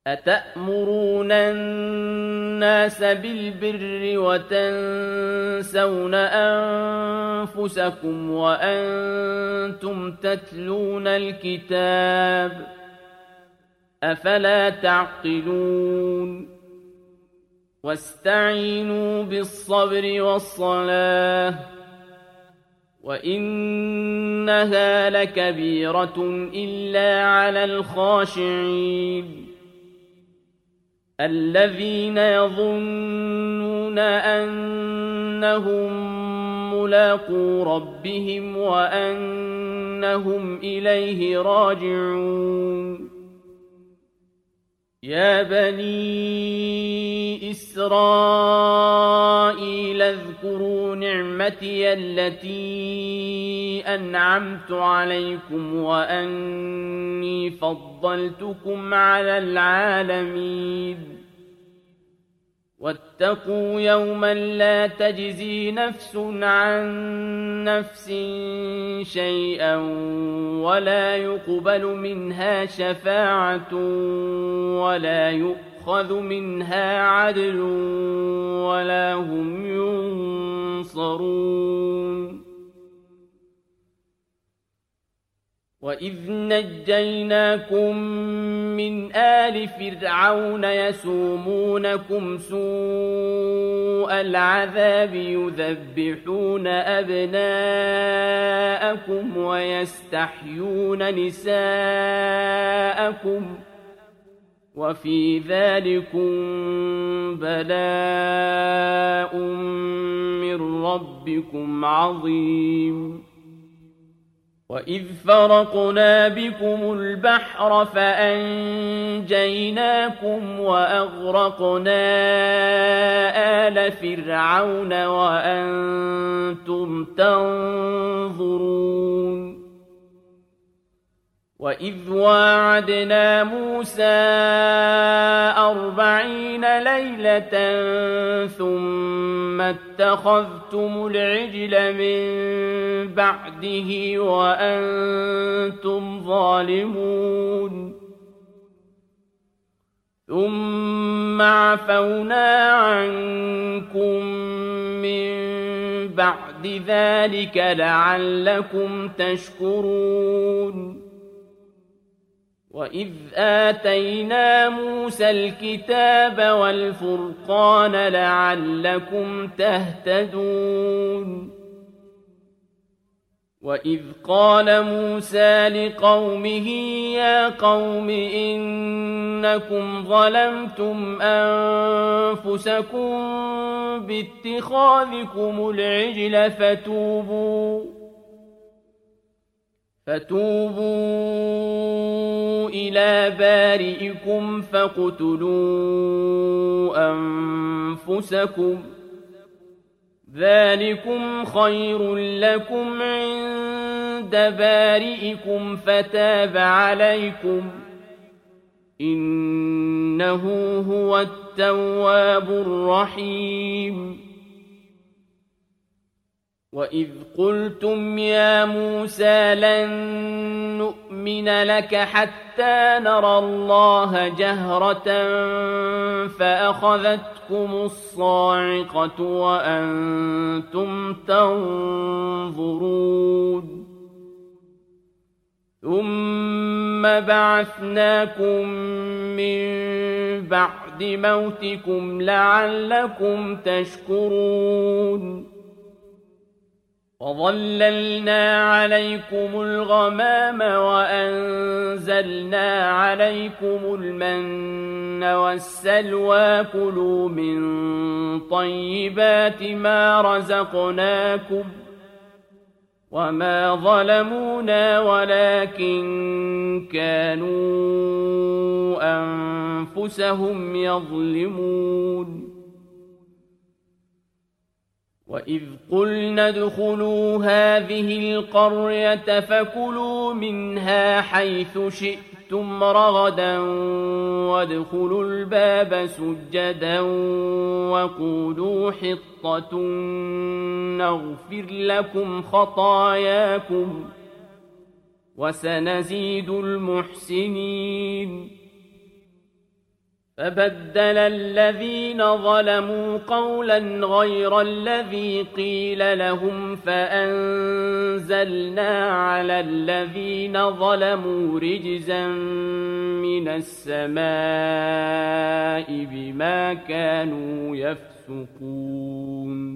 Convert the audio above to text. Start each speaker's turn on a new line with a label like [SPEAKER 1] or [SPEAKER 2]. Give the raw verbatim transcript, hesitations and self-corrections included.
[SPEAKER 1] أتأمرون الناس بالبر وتنسون أنفسكم وأنتم تتلون الكتاب أفلا تعقلون واستعينوا بالصبر والصلاة وإنها لكبيرة إلا على الخاشعين الذين يظنون أنهم ملاقو ربهم وأنهم إليه راجعون يا بني إسرائيل اذكروا نعمتي التي أنعمت عليكم وأني فضلتكم على العالمين واتقوا يوما لا تجزي نفس عن نفس شيئا ولا يقبل منها شفاعة ولا يؤخذ منها عدل ولا هم ينصرون وإذ نجيناكم من آل فرعون يسومونكم سوء العذاب يذبحون أبناءكم ويستحيون نساءكم وفي ذلكم بلاء من ربكم عظيم وإذ فرقنا بكم البحر فأنجيناكم وأغرقنا آل فرعون وأنتم تنظرون وإذ واعدنا موسى أربعين ليلة ثم اتخذتم العجل من بعده وأنتم ظالمون ثم عفونا عنكم من بعد ذلك لعلكم تشكرون وإذ آتينا موسى الكتاب والفرقان لعلكم تهتدون وإذ قال موسى لقومه يا قوم إنكم ظلمتم أنفسكم باتخاذكم العجل فتوبوا فتوبوا إلى بارئكم فاقتلوا أنفسكم ذلكم خير لكم عند بارئكم فتاب عليكم إنه هو التواب الرحيم وإذ قلتم يا موسى لن نؤمن لك حتى نرى الله جهرة فأخذتكم الصاعقة وأنتم تنظرون ثم بعثناكم من بعد موتكم لعلكم تشكرون وظللنا عليكم الغمام وأنزلنا عليكم المن والسلوى كلوا من طيبات ما رزقناكم وما ظلمونا ولكن كانوا أنفسهم يظلمون وإذ قلنا ادخلوا هذه القرية فكلوا منها حيث شئتم رغدا وادخلوا الباب سجدا وقولوا حطة نغفر لكم خطاياكم وسنزيد المحسنين فبدل الذين ظلموا قولا غير الذي قيل لهم فأنزلنا على الذين ظلموا رجزا من السماء بما كانوا يفسقون